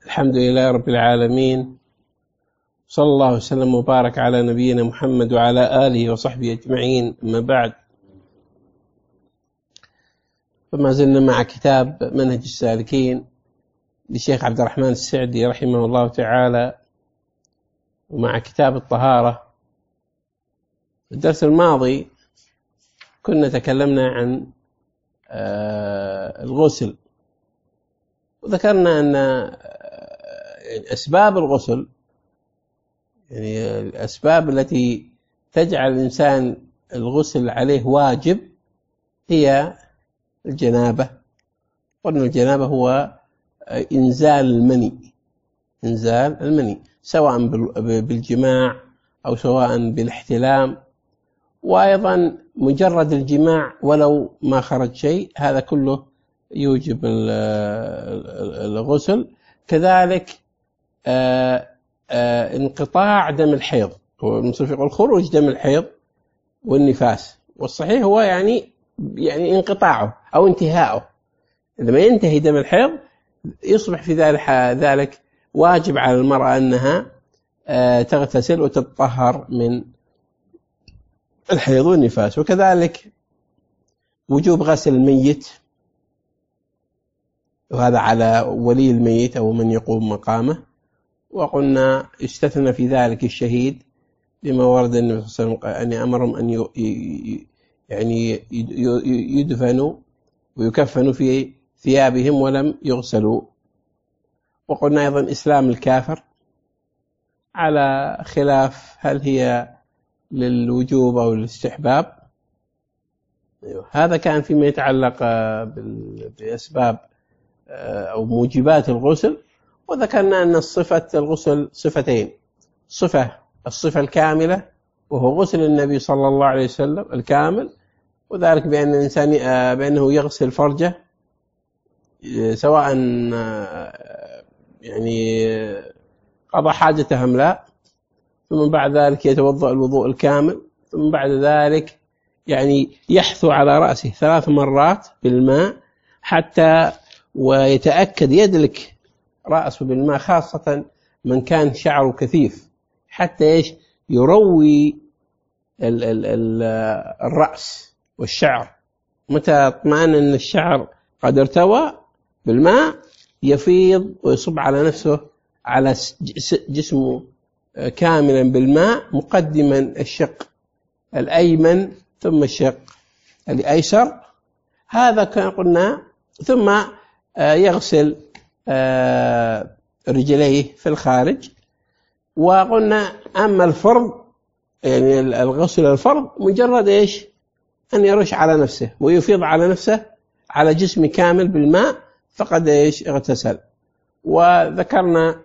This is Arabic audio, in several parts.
الحمد لله رب العالمين، صلى الله وسلم وبارك على نبينا محمد وعلى آله وصحبه أجمعين. أما بعد، فما زلنا مع كتاب منهج السالكين للشيخ عبد الرحمن السعدي رحمه الله تعالى، ومع كتاب الطهارة. في الدرس الماضي كنا تكلمنا عن الغسل، وذكرنا أن أسباب الغسل، يعني الأسباب التي تجعل الإنسان الغسل عليه واجب، هي الجنابة. قلنا الجنابة هو إنزال المني سواء بالجماع أو سواء بالاحتلام، وأيضا مجرد الجماع ولو ما خرج شيء، هذا كله يوجب الغسل. كذلك انقطاع دم الحيض، والمصنف يقول خروج دم الحيض والنفاس، والصحيح هو يعني انقطاعه أو انتهاؤه. لما ينتهي دم الحيض يصبح في ذلك واجب على المرأة أنها تغتسل وتتطهر من الحيض والنفاس. وكذلك وجوب غسل الميت، وهذا على ولي الميت أو من يقوم مقامه. وقلنا يستثنى في ذلك الشهيد، لما ورد النبي صلى الله عليه وسلم أن أمرهم أن يدفنوا ويكفنوا في ثيابهم ولم يغسلوا. وقلنا أيضا إسلام الكافر على خلاف هل هي للوجوب أو الاستحباب. هذا كان فيما يتعلق بأسباب أو موجبات الغسل. وذكرنا أن الصفة الغسل صفتين: الصفة الكاملة، وهو غسل النبي صلى الله عليه وسلم الكامل، وذلك بأن الإنسان بأنه يغسل فرجه سواء يعني قضى حاجته أم لا، ثم بعد ذلك يتوضأ الوضوء الكامل، ثم بعد ذلك يعني يحثو على رأسه 3 مرات بالماء حتى ويتأكد، يدلك رأسه بالماء، خاصة من كان شعره كثيف، حتى يروي الرأس والشعر. متى اطمأن أن الشعر قد ارتوى بالماء يفيض ويصب على نفسه، على جسمه كاملا بالماء، مقدما الشق الأيمن ثم الشق الأيسر. هذا كان قلنا. ثم يغسل رجليه في الخارج. وقلنا أما الفرض، يعني الغسل الفرض، مجرد أن يرش على نفسه ويفيض على نفسه على جسم كامل بالماء، فقد اغتسل. وذكرنا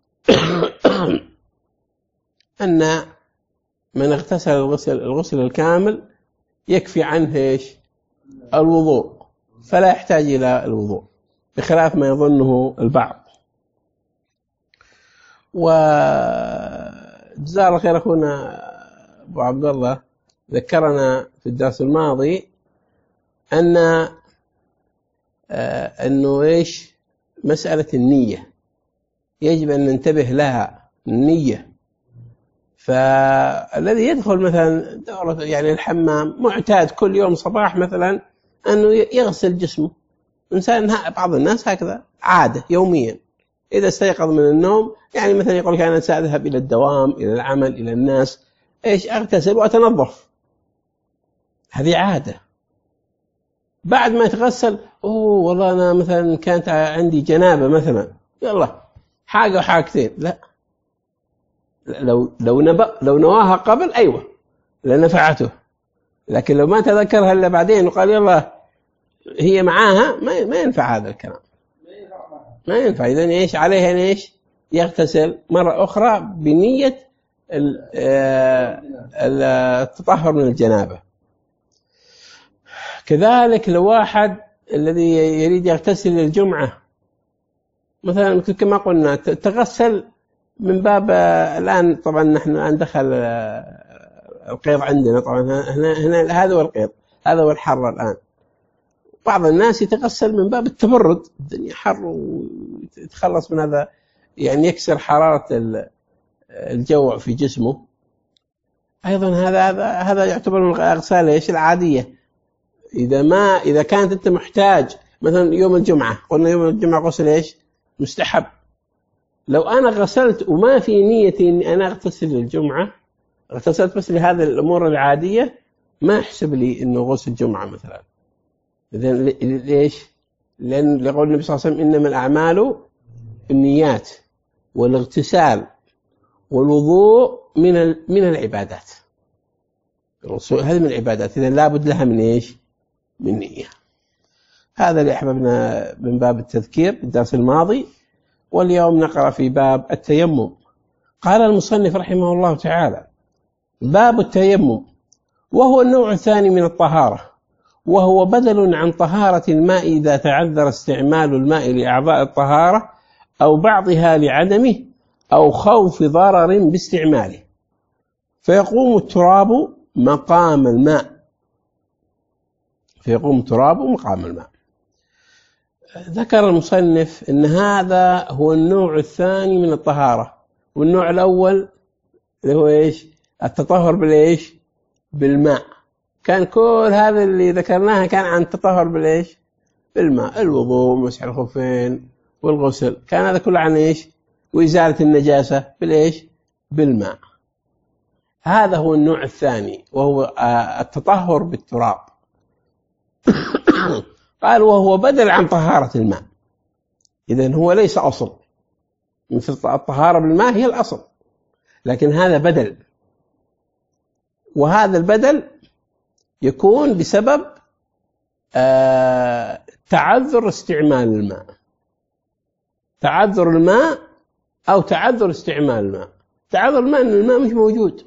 أن من اغتسل الغسل الكامل يكفي عنه الوضوء، فلا يحتاج إلى الوضوء، بخلاف ما يظنه البعض. وجزاه الله خير أخونا أبو عبد الله ذكرنا في الدرس الماضي أنه مسألة النية يجب أن ننتبه لها. النية، فالذي يدخل مثلا دورة يعني الحمام معتاد كل يوم صباح مثلا أنه يغسل جسمه، بعض الناس هكذا عادة يوميا، إذا استيقظ من النوم يعني مثلا يقول أنا سأذهب إلى الدوام، إلى العمل، إلى الناس، أغتسل وأتنظف. هذه عادة. بعد ما يتغسل، والله أنا مثلا كانت عندي جنابة مثلا، يلا حاجة وحاجتين. لا، لو نواها قبل أيوة لنفعته، لكن لو ما تذكرها إلا بعدين وقال يلا هي معاها، ما ينفع هذا الكلام، ما ينفع. إذن عليه أن يغتسل مرة أخرى بنية التطهر من الجنابة. كذلك لو واحد الذي يريد يغتسل للجمعة مثلا، كما قلنا تغسل من باب، الآن طبعا نحن الآن دخل القيض عندنا، طبعا هنا هذا هو القيض، هذا هو الحر الآن. بعض الناس يتغسل من باب التبرد، الدنيا حر ويتخلص من هذا يعني يكسر حرارة الجو في جسمه. أيضا هذا يعتبر من الأغسال إيش العادية. إذا كانت أنت محتاج مثلا يوم الجمعة، قلنا يوم الجمعة غسل إيش مستحب. لو أنا غسلت وما في نيتي إني أنا أغتسل الجمعة، اغتسلت بس لهذه الأمور العادية، ما أحسب لي إنه غسل الجمعة مثلا. إذن ليش؟ لأن لقول النبي صلى الله عليه وسلم إنما الأعمال بالنيات، والاغتسال والوضوء من العبادات. هذه من العبادات، إذن لابد لها من إيش؟ من نية. هذا اللي أحببنا من باب التذكير الدرس الماضي. واليوم نقرأ في باب التيمم. قال المصنف رحمه الله تعالى: باب التيمم، وهو النوع الثاني من الطهارة، وهو بدل عن طهارة الماء إذا تعذر استعمال الماء لأعضاء الطهارة أو بعضها لعدمه أو خوف ضرر باستعماله، فيقوم التراب مقام الماء. ذكر المصنف أن هذا هو النوع الثاني من الطهارة. والنوع الأول اللي هو إيش؟ التطهر بالإيش؟ بالماء. كان كل هذا اللي ذكرناها كان عن التطهر بالإيش؟ بالماء، الوضوء ومسح الخفين والغسل، كان هذا كله عن إيش؟ وإزالة النجاسة بالإيش؟ بالماء. هذا هو النوع الثاني، وهو التطهر بالتراب. قال: وهو بدل عن طهارة الماء. إذن هو ليس أصل، مثل الطهارة بالماء هي الأصل، لكن هذا بدل. وهذا البدل يكون بسبب تعذر استعمال الماء، تعذر الماء أو تعذر استعمال الماء. تعذر الماء أن الماء مش موجود.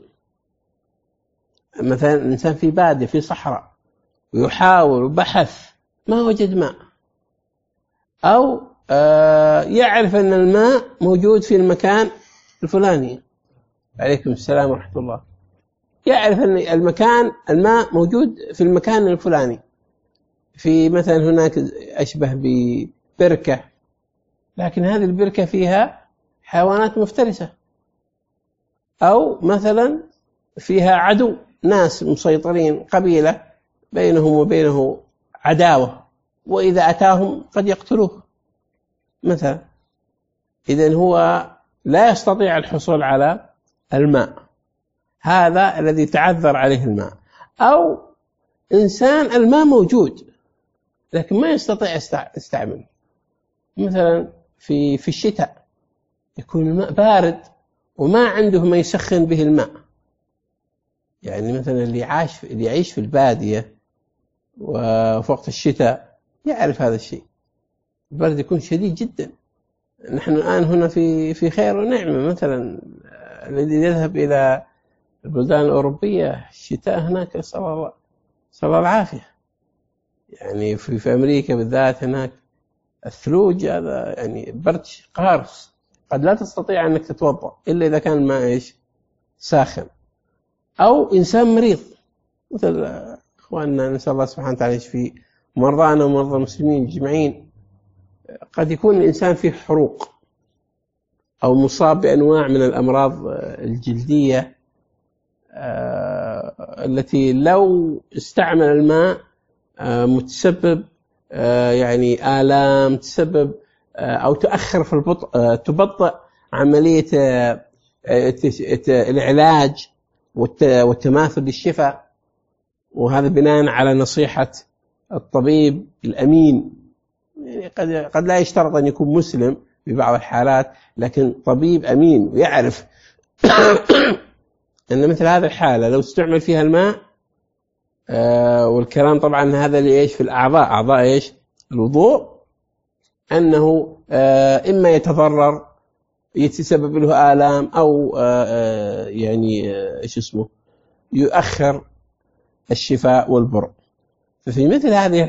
مثلا الإنسان في بادية في صحراء ويحاول وبحث ما وجد ماء، أو يعرف أن الماء موجود في المكان الفلاني. عليكم السلام ورحمة الله. يعرف أن الماء موجود في المكان الفلاني، في مثلا هناك أشبه ببركة، لكن هذه البركة فيها حيوانات مفترسة، أو مثلا فيها عدو، ناس مسيطرين، قبيلة بينهم وبينه عداوة، وإذا أتاهم قد يقتلوه مثلا. إذن هو لا يستطيع الحصول على الماء، هذا الذي تعذر عليه الماء. أو إنسان الماء موجود لكن ما يستطيع يستعمله، مثلا في الشتاء يكون الماء بارد وما عنده ما يسخن به الماء. يعني مثلا اللي يعيش في البادية وفي وقت الشتاء يعرف هذا الشيء، البرد يكون شديد جدا. نحن الآن هنا في خير ونعمة، مثلا الذي يذهب إلى البلدان الأوروبية الشتاء هناك صلى الله العافية. يعني في أمريكا بالذات هناك الثلوج، هذا يعني برد قارس، قد لا تستطيع أنك تتوضأ إلا إذا كان الماء إيش؟ ساخن. أو إنسان مريض، مثل أخواننا نسأل الله سبحانه وتعالى يشفي مرضانا ومرضى المسلمين مجمعين. قد يكون الإنسان فيه حروق أو مصاب بأنواع من الأمراض الجلدية التي لو استعمل الماء متسبب يعني آلام، تسبب أو تؤخر في تبطئ عملية العلاج والتماثل للشفاء. وهذا بناء على نصيحة الطبيب الأمين. يعني قد لا يشترط أن يكون مسلم في بعض الحالات، لكن طبيب أمين ويعرف أن مثل هذه الحالة لو استعمل فيها الماء، والكلام طبعا هذا اللي إيش في أعضاء إيش الوضوء، أنه إما يتضرر يتسبب له آلام، أو يعني إيش اسمه يؤخر الشفاء والبرء. ففي مثل هذه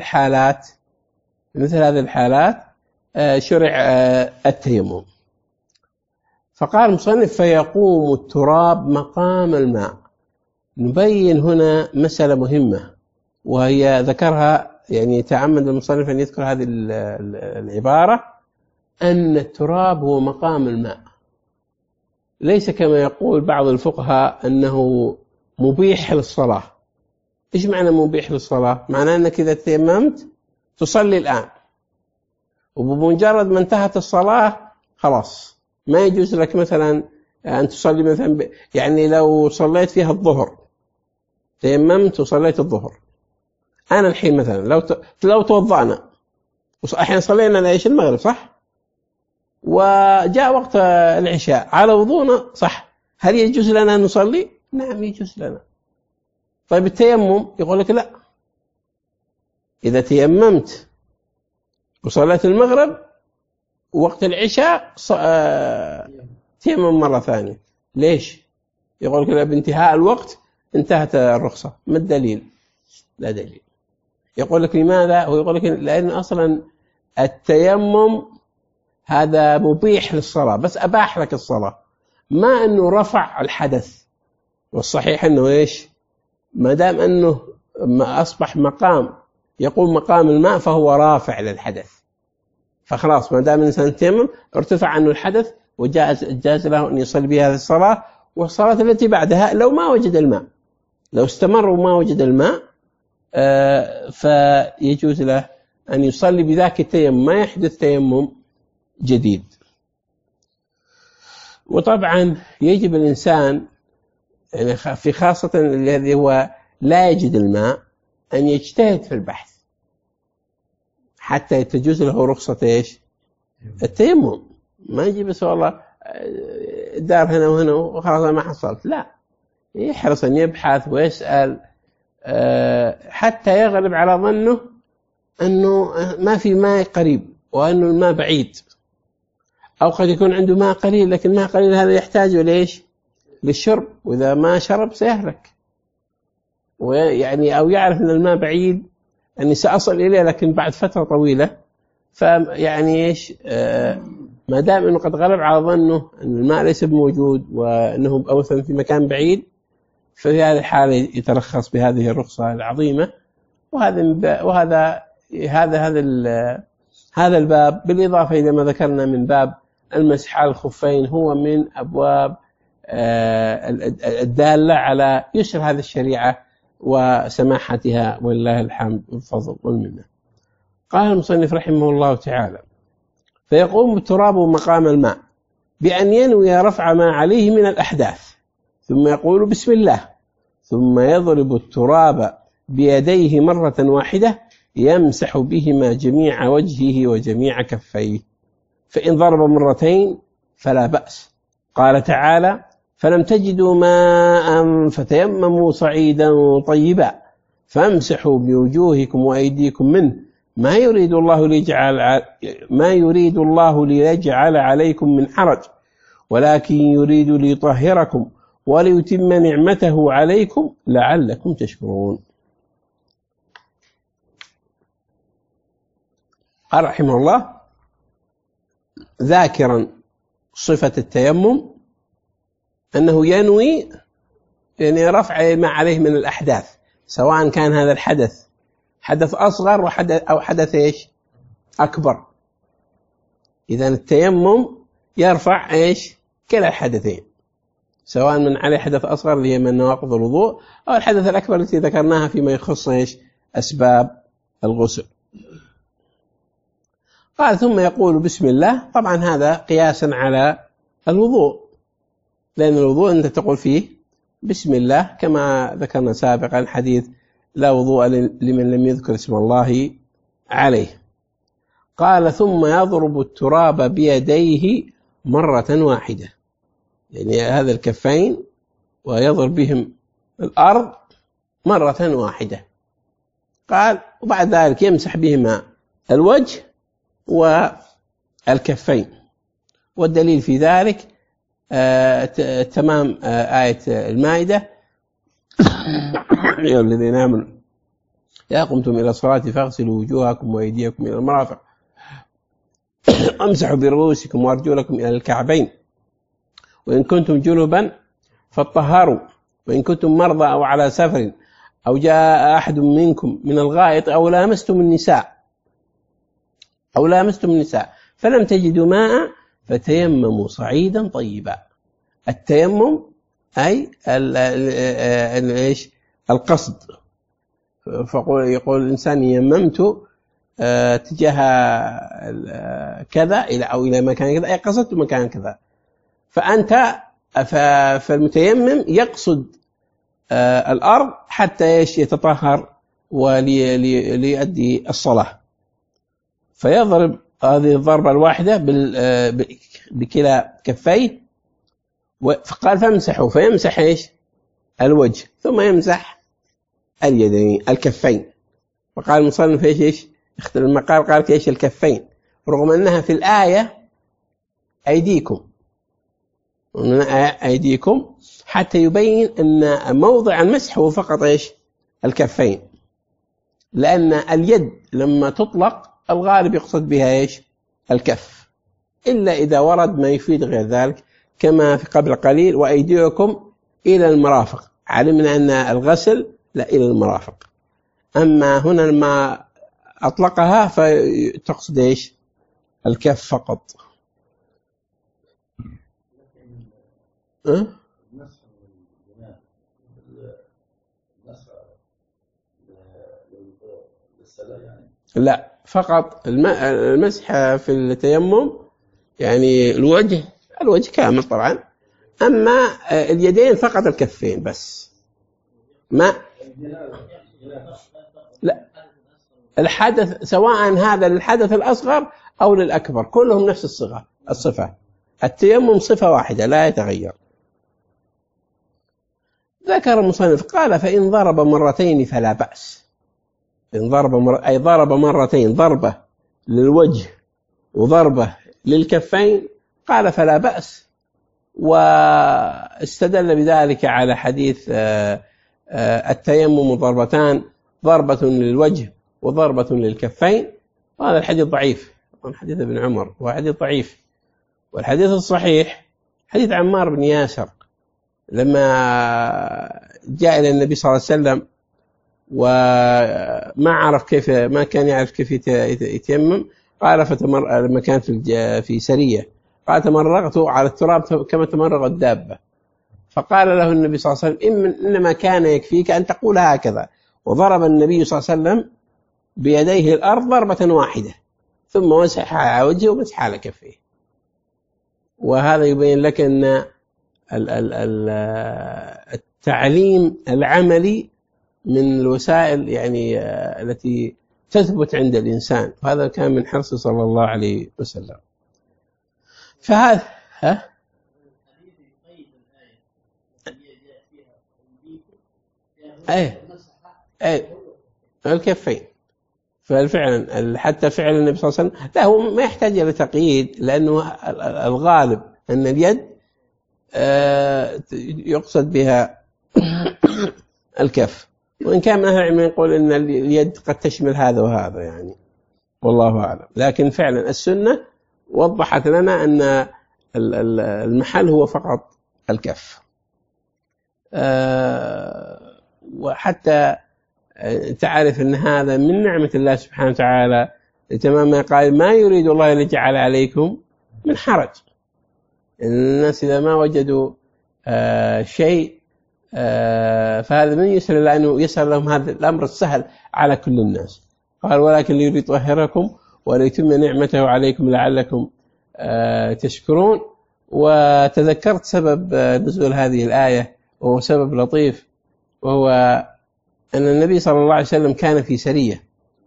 الحالات شرع التيمم. فقال المصنف: فيقوم التراب مقام الماء. نبين هنا مسألة مهمة، وهي ذكرها، يعني تعمد المصنف أن يذكر هذه العبارة، أن التراب هو مقام الماء، ليس كما يقول بعض الفقهاء أنه مبيح للصلاة. إيش معنى مبيح للصلاة؟ معناه أنك إذا تيممت تصلي الآن، وبمجرد ما انتهت الصلاة خلاص ما يجوز لك مثلا أن تصلي مثلا يعني لو صليت فيها الظهر، تيممت وصليت الظهر، أنا الحين مثلا لو توضأنا أحيانا صلينا إيش المغرب صح؟ وجاء وقت العشاء على وضوءنا صح، هل يجوز لنا أن نصلي؟ نعم يجوز لنا. طيب التيمم يقول لك لا، إذا تيممت وصليت المغرب وقت العشاء تيمم مرة ثانية. ليش؟ يقول لك بانتهاء الوقت انتهت الرخصة. ما الدليل؟ لا دليل. يقول لك لماذا؟ هو يقول لك لأن أصلا التيمم هذا مبيح للصلاة، بس أباح لك الصلاة، ما أنه رفع الحدث. والصحيح أنه إيش؟ ما دام أنه ما أصبح مقام يقول مقام الماء فهو رافع للحدث، فخلاص ما دام الإنسان تيمم ارتفع عنه الحدث وجاز له أن يصلي بهذه الصلاة. والصلاة التي بعدها لو ما وجد الماء، لو استمر وما وجد الماء فيجوز له أن يصلي بذاك التيمم، ما يحدث تيمم جديد. وطبعا يجب الإنسان يعني في خاصة الذي هو لا يجد الماء أن يجتهد في البحث حتى تجوز له رخصة إيش؟ التيمم. ما يجي بس والله الدار هنا وهنا وخلاص ما حصلت، لا، يحرص أن يبحث ويسأل حتى يغلب على ظنه أنه ما في ماء قريب وأنه الماء بعيد، أو قد يكون عنده ماء قليل لكن الماء قليل هذا يحتاج ليش؟ للشرب، وإذا ما شرب سيهلك. ويعني أو يعرف أن الماء بعيد أني سأصل إليه لكن بعد فترة طويلة، فيعني إيش ما دام أنه قد غلب على ظنه أن الماء ليس موجود وأنه مثلا في مكان بعيد، ففي هذه الحالة يترخص بهذه الرخصة العظيمة. هذا الباب بالإضافة إلى ما ذكرنا من باب المسح على الخفين هو من أبواب الدالة على يسر هذه الشريعة وسماحتها، ولله الحمد والفضل والمنة. قال المصنف رحمه الله تعالى: فيقوم التراب مقام الماء بأن ينوي رفع ما عليه من الأحداث، ثم يقول بسم الله، ثم يضرب التراب بيديه مرة واحدة يمسح بهما جميع وجهه وجميع كفيه، فإن ضرب مرتين فلا بأس. قال تعالى: فلم تجدوا ماء فتيمموا صعيدا طيبا فامسحوا بوجوهكم وأيديكم منه ما يريد الله ليجعل عليكم من حرج ولكن يريد ليطهركم وليتم نعمته عليكم لعلكم تشكرون. قال رحمه الله ذاكرا صفة التيمم أنه ينوي يعني رفع ما عليه من الأحداث، سواء كان هذا الحدث حدث أصغر أو حدث إيش؟ أكبر. إذن التيمم يرفع إيش؟ كلا الحدثين، سواء من عليه حدث أصغر اللي هي من نواقض الوضوء، أو الحدث الأكبر التي ذكرناها فيما يخص إيش؟ أسباب الغسل. قال ثم يقول بسم الله، طبعا هذا قياسا على الوضوء، لأن الوضوء أنت تقول فيه بسم الله كما ذكرنا سابقا حديث لا وضوء لمن لم يذكر اسم الله عليه. قال ثم يضرب التراب بيديه مرة واحدة، يعني هذا الكفين ويضرب بهم الأرض مرة واحدة. قال وبعد ذلك يمسح بهما الوجه والكفين، والدليل في ذلك تمام آية المائدة: يا الذين آمنوا إذا قمتم إلى الصلاة فاغسلوا وجوهكم وأيديكم إلى المرافق وامسحوا برؤوسكم وأرجلكم إلى الكعبين وإن كنتم جنبا فاطهروا وإن كنتم مرضى أو على سفر أو جاء أحد منكم من الغائط أو لامستم النساء فلم تجدوا ماء فتيمموا صعيدا طيبا. التيمم أي القصد. يقول الإنسان يممت تجاه كذا أو إلى مكان كذا، أي قصدت مكان كذا. فالمتيمم يقصد الأرض حتى يتطهر وليؤدي الصلاة، فيضرب هذه الضربة الواحدة بكلا كفيه. فقال فامسحوا، فيمسح ايش؟ الوجه، ثم يمسح اليدين الكفين. فقال المصنف ايش اختلف المقال، قال ايش الكفين، رغم انها في الآية أيديكم حتى يبين أن موضع المسح هو فقط إيش؟ الكفين، لأن اليد لما تطلق الغالب يقصد بها إيش؟ الكف، إلا إذا ورد ما يفيد غير ذلك، كما في قبل قليل وأيديكم إلى المرافق، علمنا أن الغسل لا إلى المرافق. أما هنا لما أطلقها فتقصد إيش؟ الكف فقط. لا، فقط المسح في التيمم يعني الوجه كامل طبعا، أما اليدين فقط الكفين بس. ما لا، الحدث سواء هذا للحدث الأصغر أو للأكبر كلهم نفس الصفة. التيمم صفة واحدة لا يتغير. ذكر المصنف قال فإن ضرب مرتين فلا بأس. إن ضرب مرتين، ضربة للوجه وضربة للكفين، قال فلا بأس، واستدل بذلك على حديث التيمم ضربتان، ضربة للوجه وضربة للكفين. وهذا الحديث ضعيف، حديث ابن عمر وحديث ضعيف. والحديث الصحيح حديث عمار بن ياسر لما جاء إلى النبي صلى الله عليه وسلم ما كان يعرف كيف يتيمم، قال لما كان في سرية قال تمرغت على التراب كما تمرغ الدابة، فقال له النبي صلى الله عليه وسلم إنما كان يكفيك أن تقول هكذا، وضرب النبي صلى الله عليه وسلم بيديه الأرض ضربة واحدة، ثم مسح على وجهه ومسح على كفيه. وهذا يبين لك أن التعليم العملي من الوسائل يعني التي تثبت عند الإنسان، وهذا كان من حرصه صلى الله عليه وسلم. فهذا الكفين. فالفعل حتى فعل النبي صلى الله عليه وسلم لا، هو ما يحتاج إلى تقييد، لأنه الغالب أن اليد يقصد بها الكف، وإن كان من أهل العلم يقول أن اليد قد تشمل هذا وهذا يعني، والله أعلم. لكن فعلا السنة وضحت لنا أن المحل هو فقط الكف. وحتى تعرف أن هذا من نعمة الله سبحانه وتعالى، تمام ما قال ما يريد الله ليجعل عليكم من حرج. الناس إذا ما وجدوا شيء فهذا من يسر الله أنه يسر لهم هذا الأمر السهل على كل الناس. قال ولكن ليريد يطهركم وليتم نعمته عليكم لعلكم تشكرون. وتذكرت سبب نزول هذه الآية، وهو سبب لطيف، وهو أن النبي صلى الله عليه وسلم كان في سرية،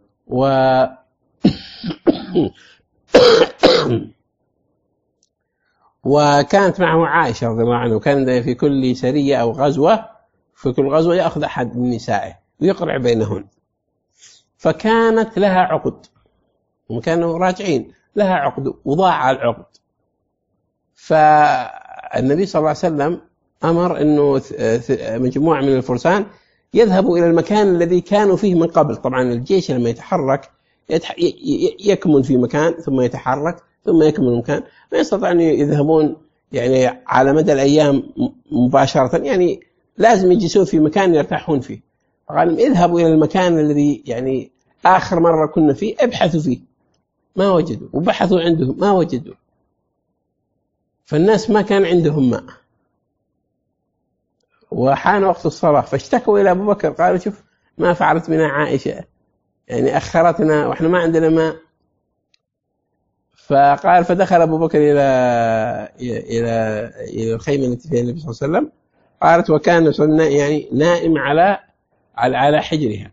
وكانت معه عائشة رضي الله عنه، وكان في كل سرية أو غزوة، في كل غزوة يأخذ أحد من نسائه ويقرع بينهن، فكانت لها عقد، وكانوا راجعين لها عقد وضاع العقد. فالنبي صلى الله عليه وسلم أمر أنه مجموعة من الفرسان يذهبوا إلى المكان الذي كانوا فيه من قبل. طبعا الجيش لما يتحرك يكمن في مكان ثم يتحرك ثم يكمن مكان، ما يستطيع أن يذهبون يعني على مدى الأيام مباشرة، يعني لازم يجلسون في مكان يرتاحون فيه. فقال اذهبوا إلى المكان الذي يعني آخر مرة كنا فيه ابحثوا فيه، ما وجدوا، وبحثوا عندهم ما وجدوا، فالناس ما كان عندهم ماء، وحان وقت الصلاة فاشتكوا إلى أبو بكر، قالوا شوف ما فعلت بنا عائشة، يعني أخرتنا وإحنا ما عندنا ماء. فقال فدخل أبو بكر إلى الخيمة التي فيها النبي صلى الله عليه وسلم. قالت وكان يعني نائم على حجرها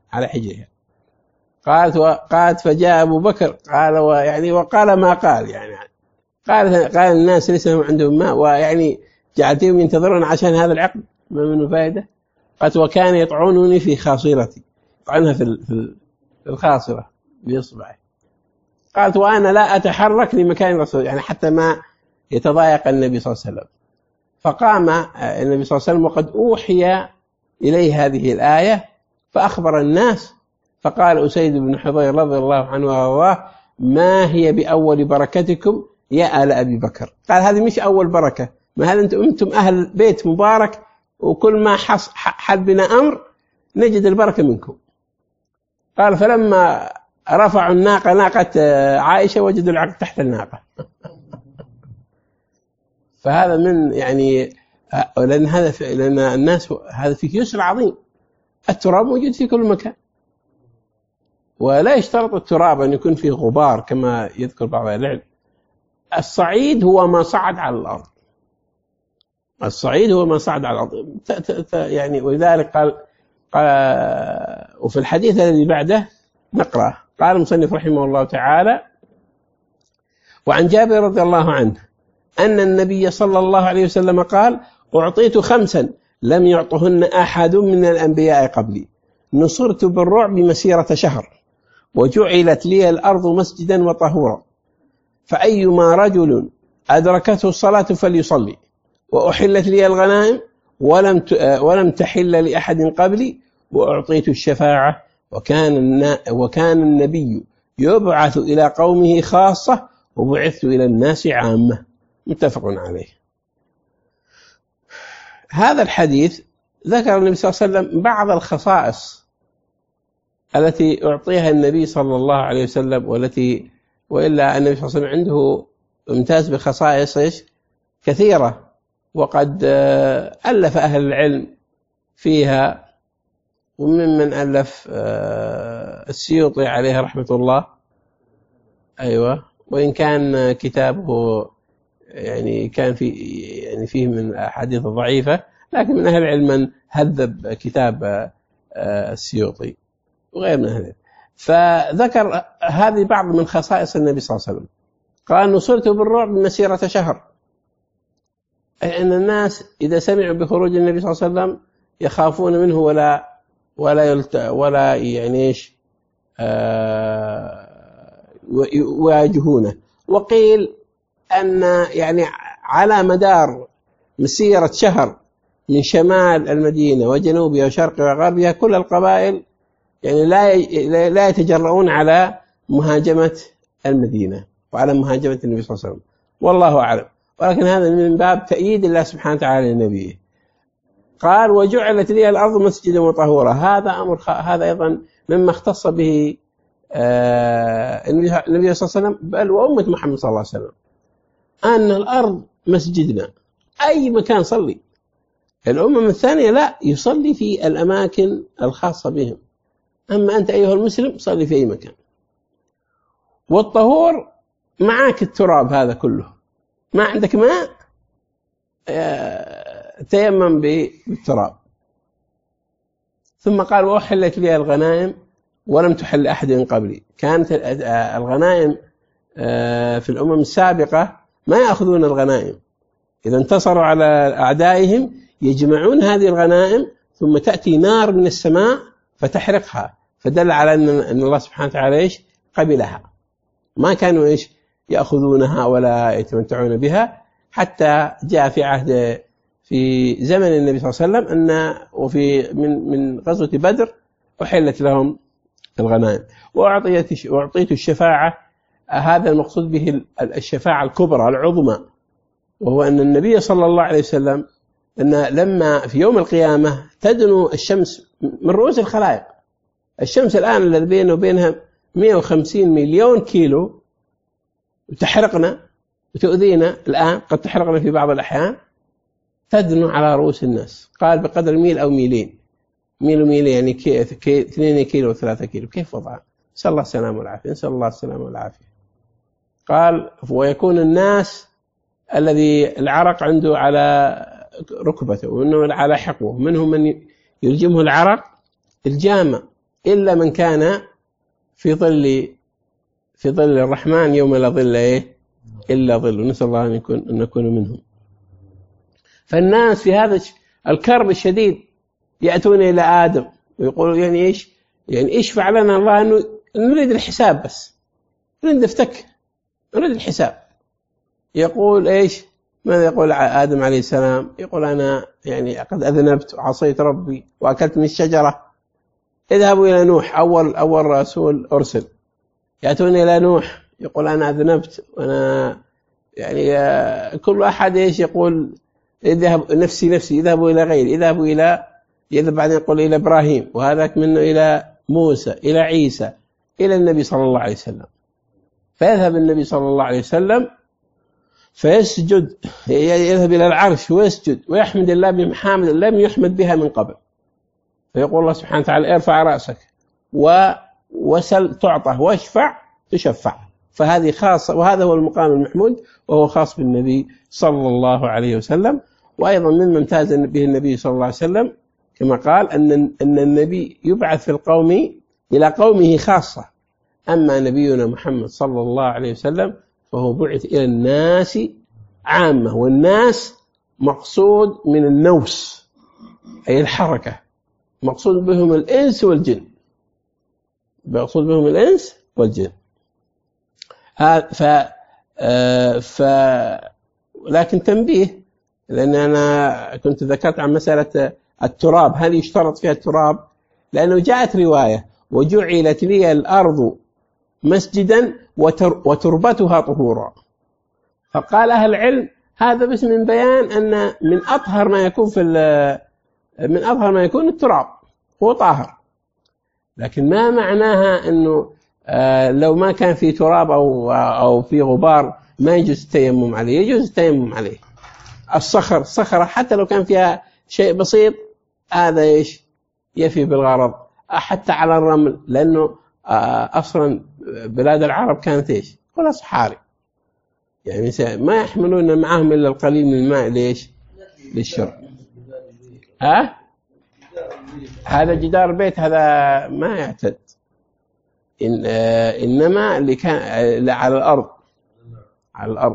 قالت فجاء أبو بكر قال وقال ما قال، يعني قال الناس ليس عندهم ماء، ويعني جعلتهم ينتظرون عشان هذا العقد ما منه فائدة. قالت وكان يطعنني في خاصرتي، طعنها في الخاصرة بإصبعه. قالت وأنا لا أتحرك لمكان الرسول، يعني حتى ما يتضايق النبي صلى الله عليه وسلم. فقام النبي صلى الله عليه وسلم وقد أوحي إليه هذه الآية، فأخبر الناس، فقال أسيد بن حضير رضي الله عنه وارضاه ما هي بأول بركتكم يا آل أبي بكر. قال هذه مش أول بركة، ما هذا أنتم أهل بيت مبارك، وكل ما حل بنا أمر نجد البركة منكم. قال فلما رفعوا الناقة، ناقة عائشة، وجدوا العقد تحت الناقة. فهذا من يعني لأن الناس هذا فيه يسر عظيم. التراب موجود في كل مكان، ولا يشترط التراب أن يكون فيه غبار كما يذكر بعض العلم. الصعيد هو ما صعد على الأرض، الصعيد هو ما صعد على الأرض يعني. ولذلك قال وفي الحديث الذي بعده نقرأ، قال المصنف رحمه الله تعالى وعن جابر رضي الله عنه أن النبي صلى الله عليه وسلم قال أعطيت 5 لم يعطهن أحد من الأنبياء قبلي، نصرت بالرعب مسيرة شهر، وجعلت لي الأرض مسجدا وطهورا، فأيما رجل أدركته الصلاة فليصلي، وأحلت لي الغنائم ولم تحل لأحد قبلي، وأعطيت الشفاعة، وكان النبي يبعث إلى قومه خاصة، وبعثت إلى الناس عامة. متفق عليه. هذا الحديث ذكر النبي صلى الله عليه وسلم بعض الخصائص التي أعطيها النبي صلى الله عليه وسلم، وإلا النبي صلى الله عليه وسلم عنده امتاز بخصائص كثيرة، وقد ألف أهل العلم فيها، وممن ألف السيوطي عليه رحمة الله، أيوة، وإن كان كتابه يعني كان فيه من الأحاديث الضعيفة، لكن من أهل العلم من هذب كتاب السيوطي وغير من أهل العلم. فذكر هذه بعض من خصائص النبي صلى الله عليه وسلم. قال نصرت بالرعب مسيرة شهر، أي أن الناس إذا سمعوا بخروج النبي صلى الله عليه وسلم يخافون منه ولا يعني إيش يواجهونه. وقيل أن يعني على مدار مسيرة شهر من شمال المدينة وجنوبها وشرقها وغربها كل القبائل يعني لا يتجرؤون على مهاجمة المدينة وعلى مهاجمة النبي صلى الله عليه وسلم، والله أعلم. ولكن هذا من باب تأييد الله سبحانه وتعالى لنبيه. قال وجعلت لي الأرض مسجدا وطهورا، هذا أمر، هذا أيضا مما اختص به النبي صلى الله عليه وسلم بل وأمة محمد صلى الله عليه وسلم، أن الأرض مسجدنا، أي مكان صلي. الأمم الثانية لا، يصلي في الأماكن الخاصة بهم، أما أنت أيها المسلم صلي في أي مكان. والطهور معك التراب هذا كله، ما عندك ماء تيمم بالتراب. ثم قال وأحلت لي الغنائم ولم تحل أحد قبلي. كانت الغنائم في الأمم السابقة ما يأخذون الغنائم، إذا انتصروا على أعدائهم يجمعون هذه الغنائم ثم تأتي نار من السماء فتحرقها، فدل على أن الله سبحانه وتعالى إيش قبلها. ما كانوا إيش يأخذونها ولا يتمتعون بها، حتى جاء في زمن النبي صلى الله عليه وسلم أن من غزوة بدر أحلت لهم الغنائم. وأعطيت الشفاعة، هذا المقصود به الشفاعة الكبرى العظمى، وهو أن النبي صلى الله عليه وسلم أن لما في يوم القيامة تدنو الشمس من رؤوس الخلائق، الشمس الآن الذي بينه وبينها 150 مليون كيلو، وتحرقنا وتؤذينا، الآن قد تحرقنا في بعض الأحيان، تدنو على رؤوس الناس. قال بقدر ميل أو ميلين، ميل وميل يعني 2 كيلو و3 كيلو. كيف وضعها؟ نسأل الله السلامة والعافية، نسأل الله السلامة والعافية. قال ويكون الناس الذي العرق عنده على ركبته ومنه على حقوه، منهم من يلجمه العرق الجامة، إلا من كان في ظل الرحمن يوم لا ظل إلا ظل. نسأل الله أن نكون منهم. فالناس في هذا الكرب الشديد يأتون إلى آدم ويقولوا يعني إيش؟ يعني اشفع لنا الله، أنه نريد الحساب، بس نريد نفتك، نريد الحساب. يقول إيش؟ ماذا يقول آدم عليه السلام؟ يقول أنا يعني قد أذنبت وعصيت ربي وأكلت من الشجرة. اذهبوا إلى نوح، أول رسول أرسل. يأتون إلى نوح يقول أنا أذنبت، وأنا يعني كل أحد إيش يقول؟ اذهب نفسي نفسي. يذهبوا إلى غير، يذهب بعدين يقول إلى إبراهيم، وهذاك منه إلى موسى، إلى عيسى، إلى النبي صلى الله عليه وسلم. فيذهب النبي صلى الله عليه وسلم فيسجد، يذهب إلى العرش ويسجد ويحمد الله بمحامد لم يحمد بها من قبل. فيقول الله سبحانه وتعالى ارفع رأسك وسل تعطى واشفع تشفع. فهذه خاصة، وهذا هو المقام المحمود، وهو خاص بالنبي صلى الله عليه وسلم. وأيضا مما امتاز به النبي صلى الله عليه وسلم كما قال أن النبي يبعث في القوم إلى قومه خاصة، أما نبينا محمد صلى الله عليه وسلم فهو بعث إلى الناس عامة. والناس مقصود من النوس أي الحركة، مقصود بهم الإنس والجن، مقصود بهم الإنس والجن. لكن تنبيه، لأن أنا كنت ذكرت عن مسألة التراب، هل يشترط فيها التراب؟ لأنه جاءت رواية وجعلت لي الأرض مسجدا وتربتها طهورا. فقال أهل العلم هذا بس من بيان أن من أطهر ما يكون التراب، هو طاهر. لكن ما معناها أنه لو ما كان في تراب أو في غبار ما يجوز التيمم عليه؟ يجوز التيمم عليه. الصخرة حتى لو كان فيها شيء بسيط هذا إيش يفي بالغرض. حتى على الرمل، لأنه أصلا بلاد العرب كانت إيش كلها صحاري، يعني ما يحملون معهم إلا القليل من الماء ليش؟ للشرب. هذا جدار البيت هذا ما يعتد، إنما اللي كان على الأرض، على الأرض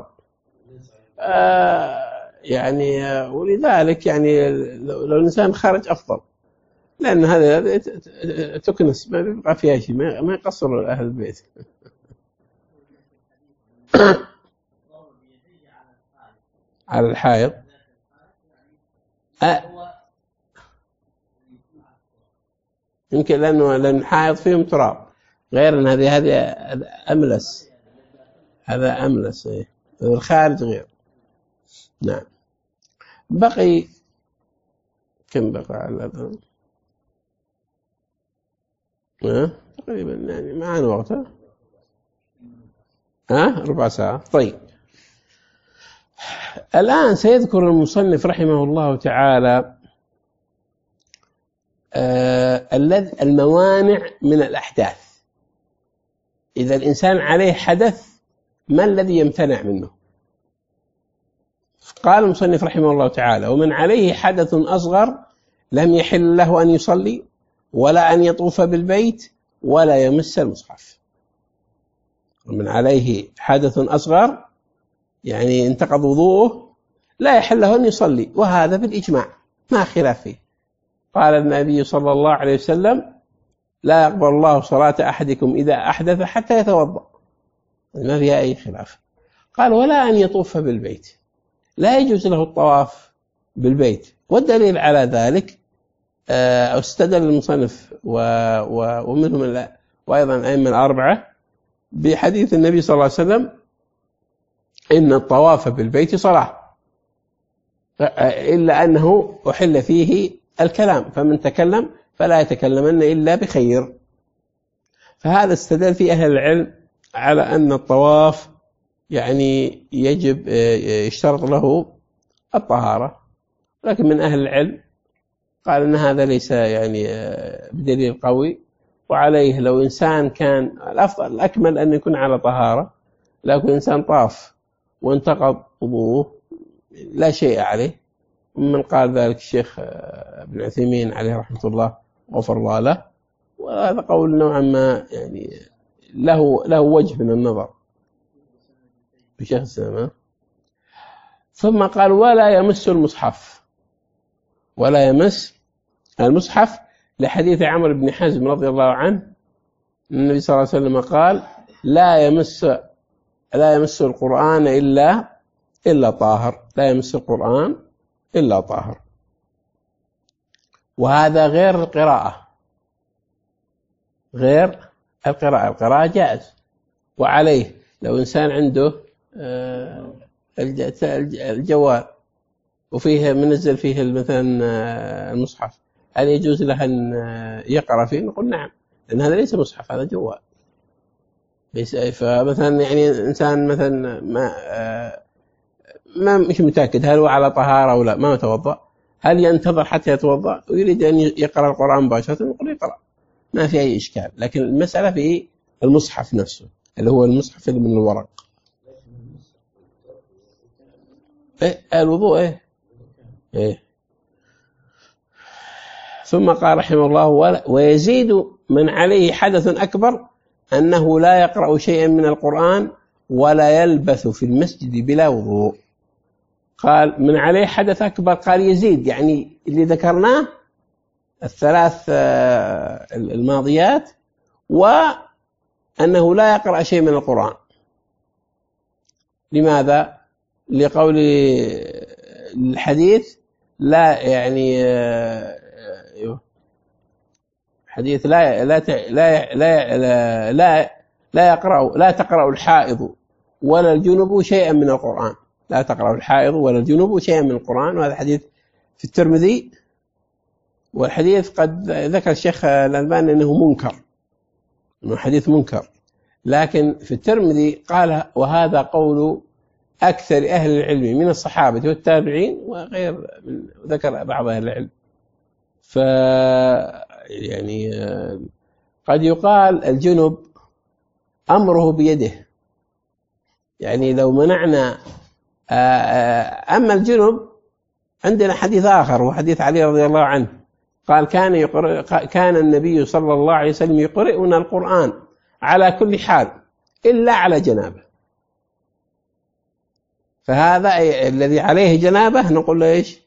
يعني. ولذلك يعني لو الإنسان خارج أفضل، لأن هذا تكنس ما بيبقى فيها شيء، ما يقصر أهل البيت. على الحائط يمكن لأن الحائط فيهم تراب، غير أن هذه أملس، هذا أملس الخارج غير. نعم. بقي كم بقى على تقريبا يعني معنا وقت. ربع ساعة. طيب الآن سيذكر المصنف رحمه الله تعالى الموانع من الأحداث. إذا الإنسان عليه حدث ما الذي يمتنع منه؟ قال المصنف رحمه الله تعالى ومن عليه حدث أصغر لم يحل له أن يصلي ولا أن يطوف بالبيت ولا يمس المصحف. ومن عليه حدث أصغر يعني انتقض وضوءه لا يحل له أن يصلي، وهذا بالإجماع ما خلاف فيه. قال النبي صلى الله عليه وسلم لا يقبل الله صلاة أحدكم إذا أحدث حتى يتوضأ، ما فيها أي خلاف. قال ولا أن يطوف بالبيت، لا يجوز له الطواف بالبيت. والدليل على ذلك استدل المصنف ومنهم وأيضا الأئمة الأربعة بحديث النبي صلى الله عليه وسلم إن الطواف بالبيت صلاة، إلا أنه أحل فيه الكلام، فمن تكلم فلا يتكلمن إلا بخير. فهذا استدل في أهل العلم على أن الطواف يعني يجب يشترط له الطهارة، لكن من أهل العلم قال أن هذا ليس يعني بدليل قوي، وعليه لو إنسان كان الأفضل الأكمل أن يكون على طهارة، لكن إنسان طاف وانتقض وضوءه لا شيء عليه. من قال ذلك الشيخ ابن عثيمين عليه رحمة الله غفر الله له، وهذا قول نوعا ما يعني له وجه من النظر بشيخ السلام. ثم قال ولا يمس المصحف، ولا يمس المصحف لحديث عمرو بن حزم رضي الله عنه النبي صلى الله عليه وسلم قال لا يمس القرآن إلا طاهر، لا يمس القرآن إلا طاهر. وهذا غير القراءة، القراءة جائز. وعليه لو إنسان عنده الجوال وفيه منزل فيه مثلا المصحف، هل يجوز له أن يقرأ فيه؟ نقول نعم، لأن هذا ليس مصحف، هذا جوال. فمثلا يعني إنسان مثلا ما مش متأكد هل هو على طهارة أو لا، ما يتوضأ، هل ينتظر حتى يتوضأ ويريد أن يقرأ القرآن مباشرة؟ نقول يقرأ، ما في أي إشكال. لكن المسألة في المصحف نفسه اللي هو المصحف اللي من الورق. الوضوء ثم قال رحمه الله ويزيد من عليه حدث أكبر أنه لا يقرأ شيئا من القرآن ولا يلبث في المسجد بلا وضوء. قال من عليه حدث أكبر، قال يزيد يعني اللي ذكرناه الثلاث الماضيات، وأنه لا يقرأ شيء من القرآن. لماذا؟ لقول الحديث لا يعني حديث لا تقرأ الحائض ولا الجنب شيئا من القرآن، لا تقرأ الحائض ولا الجنب شيئا من القرآن. وهذا حديث في الترمذي، والحديث قد ذكر الشيخ الألباني أنه منكر، أنه حديث منكر، لكن في الترمذي قال وهذا قول أكثر أهل العلم من الصحابة والتابعين وغير، ذكر بعض أهل العلم. يعني قد يقال الجنب أمره بيده، يعني لو منعنا أما الجنب عندنا حديث آخر وحديث علي رضي الله عنه قال كان النبي صلى الله عليه وسلم يقرئنا القرآن على كل حال إلا على جنابه. فهذا الذي عليه جنابه نقول له إيش؟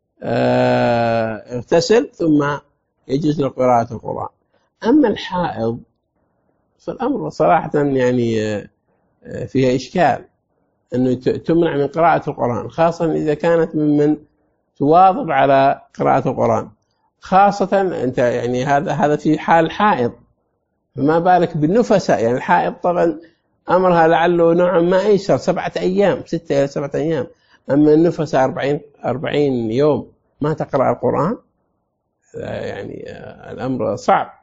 اغتسل ثم يجوز له قراءة القرآن. أما الحائض فالأمر صراحة يعني فيها إشكال أنه تمنع من قراءة القرآن، خاصة إذا كانت ممن تواظب على قراءة القرآن، خاصة أنت يعني هذا في حال حائض، فما بالك بالنفساء. يعني الحائض طبعا أمرها لعله نوعا ما أيسر، 7 أيام 6 إلى 7 أيام. أما النفساء 40 يوم ما تقرأ القرآن، يعني الأمر صعب.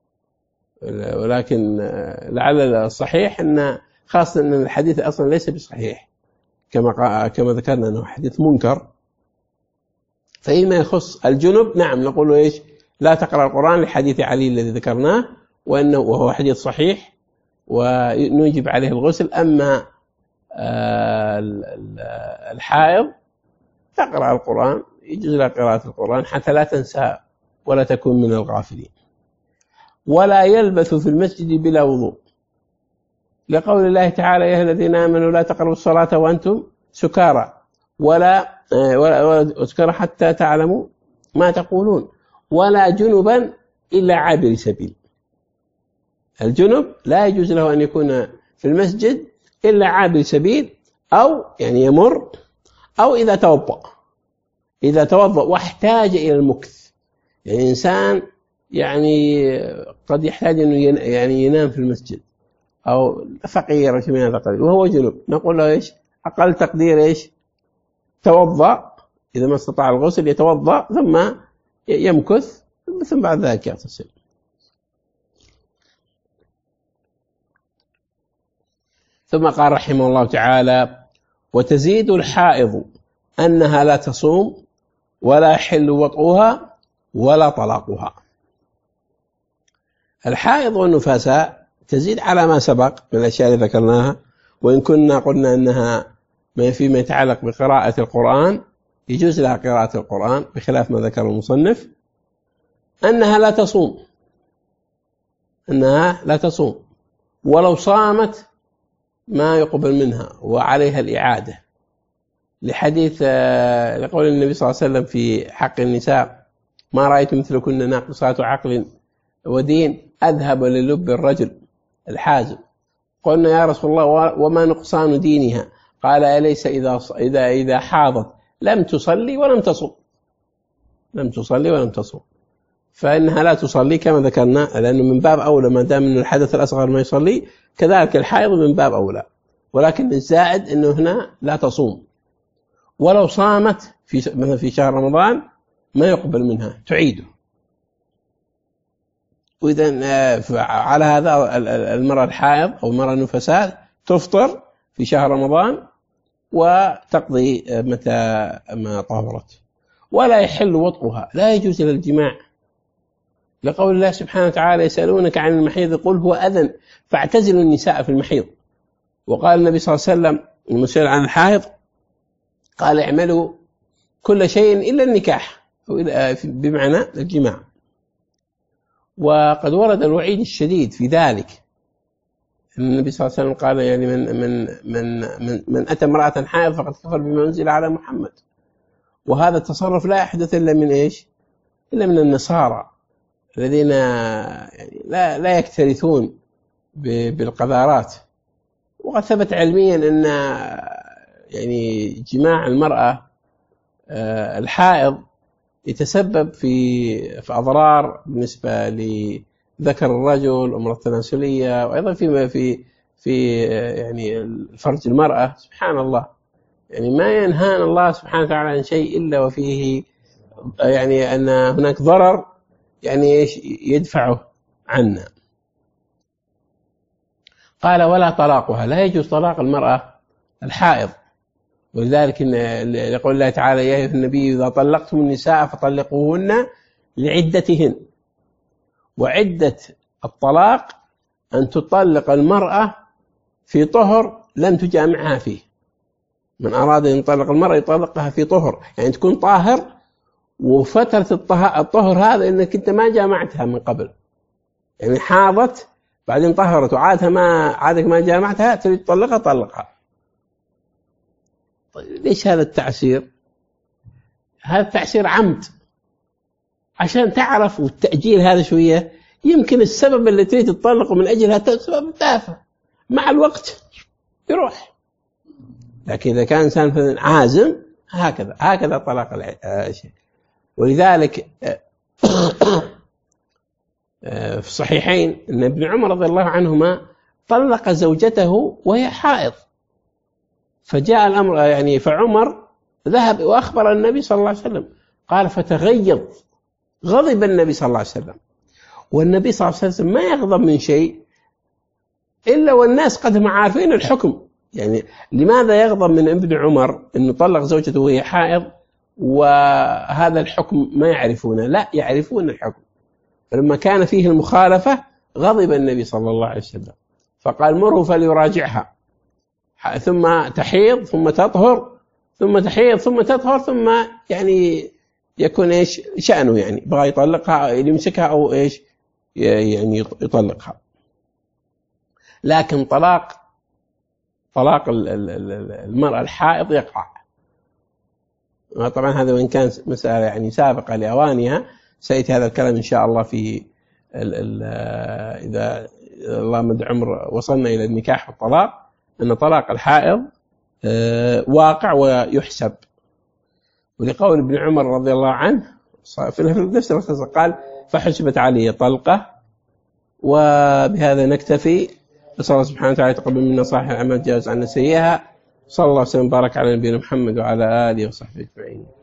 ولكن لعل الصحيح أن خاصة أن الحديث أصلا ليس بصحيح كما ذكرنا أنه حديث منكر. فإما يخص الجنب نعم نقول له إيش؟ لا تقرأ القرآن لحديث علي الذي ذكرناه وهو حديث صحيح ونجب عليه الغسل. أما الحائض تقرأ القرآن، يجوز لها قراءة القرآن حتى لا تنسى ولا تكون من الغافلين. ولا يلبث في المسجد بلا وضوء، لقول الله تعالى يا الذين آمنوا لا تقربوا الصلاة وأنتم سكارى ولا سكارى حتى تعلموا ما تقولون ولا جنبا إلا عابر سبيل. الجنب لا يجوز له أن يكون في المسجد إلا عابر سبيل، أو يعني يمر، أو إذا توضأ واحتاج إلى المكث، يعني إنسان يعني قد يحتاج أنه يعني ينام في المسجد، أو فقير من هذا القبيل وهو جنب، نقول له إيش؟ أقل تقدير إيش؟ توضأ، إذا ما استطاع الغسل يتوضأ ثم يمكث ثم بعد ذلك يغتسل. ثم قال رحمه الله تعالى: وتزيد الحائض أنها لا تصوم ولا يحل وطئها ولا طلاقها. الحائض والنفساء تزيد على ما سبق من الأشياء اللي ذكرناها، وإن كنا قلنا أنها فيما يتعلق بقراءة القرآن يجوز لها قراءة القرآن بخلاف ما ذكر المصنف، أنها لا تصوم ولو صامت ما يقبل منها وعليها الإعادة، لحديث لقول النبي صلى الله عليه وسلم في حق النساء: ما رأيت مثلكن ناقصات عقل ودين أذهب للب الرجل الحازم. قلنا: يا رسول الله وما نقصان دينها؟ قال: أليس إذا حاضت لم تصلي ولم تصوم. فإنها لا تصلي كما ذكرنا، لأنه من باب أولى ما دام أن الحدث الأصغر ما يصلي، كذلك الحائض من باب أولى، ولكن الزائد أنه هنا لا تصوم، ولو صامت مثلا في شهر رمضان ما يقبل منها تعيده. وإذن على هذا المرأة الحائض أو المرأة النفساء تفطر في شهر رمضان وتقضي متى ما طهرت. ولا يحل وطئها، لا يجوز لها الجماع، لقول الله سبحانه وتعالى: يسألونك عن المحيض قل هو أذن فاعتزلوا النساء في المحيض. وقال النبي صلى الله عليه وسلم المسأل عن الحائض قال: اعملوا كل شيء إلا النكاح، بمعنى الجماع. وقد ورد الوعيد الشديد في ذلك، النبي صلى الله عليه وسلم قال: يعني من أتى امرأة حائض فقد كفر بما أنزل على محمد. وهذا التصرف لا يحدث إلا من إيش؟ إلا من النصارى الذين يعني لا يكترثون بالقذارات. وقد ثبت علميا أن يعني جماع المرأة الحائض يتسبب في أضرار بالنسبة لذكر الرجل، أمراض تناسلية، وأيضا في يعني الفرج المرأة. سبحان الله، يعني ما ينهانا الله سبحانه وتعالى عن شيء إلا وفيه يعني أن هناك ضرر يعني يدفعه عنا. قال: ولا طلاقها، لا يجوز طلاق المرأة الحائض. ولذلك يقول الله تعالى: يا أيها النبي إذا طلقتم النساء فطلقوهن لعدتهن. وعدة الطلاق أن تطلق المرأة في طهر لم تجامعها فيه. من أراد أن يطلق المرأة يطلقها في طهر، يعني تكون طاهر، وفترة الطهر هذا إنك أنت ما جامعتها من قبل، يعني حاضت بعدين طهرت عادك ما جامعتها، تريد تطلقها طلقها. طيب ليش هذا التعسير؟ هذا التعسير عمد عشان تعرف، والتأجيل هذا شوية يمكن السبب اللي تريد تطلقه من أجلها سبب تافه، مع الوقت يروح. لكن إذا كان إنسان عازم هكذا طلاق الشيء. ولذلك في الصحيحين أن ابن عمر رضي الله عنهما طلق زوجته وهي حائض، فجاء الأمر يعني فعمر ذهب وأخبر النبي صلى الله عليه وسلم، قال: فتغيظ، غضب النبي صلى الله عليه وسلم. والنبي صلى الله عليه وسلم ما يغضب من شيء إلا والناس قد ما عارفين الحكم. يعني لماذا يغضب من ابن عمر أنه طلق زوجته وهي حائض وهذا الحكم ما يعرفونه؟ لا، يعرفون الحكم. فلما كان فيه المخالفة غضب النبي صلى الله عليه وسلم، فقال: مره فليراجعها، ثم تحيض ثم تطهر ثم تحيض ثم تطهر، ثم يعني يكون إيش شأنه، يعني بغى يطلقها يمسكها أو إيش يعني يطلقها. لكن طلاق المرأة الحائض يقع. طبعا هذا وإن كان مسألة يعني سابقة لأوانها، سيأتي هذا الكلام إن شاء الله في إذا الله مد عمر وصلنا إلى النكاح والطلاق، أن طلاق الحائض واقع ويحسب. ولقول ابن عمر رضي الله عنه في نفس القصة قال: فحسبت علي طلقة. وبهذا نكتفي. نسأل الله سبحانه وتعالى يتقبل منا صالح الأعمال، جاوز عنا سيئها. صلى الله وسلم وبارك على نبينا محمد وعلى آله وصحبه أجمعين.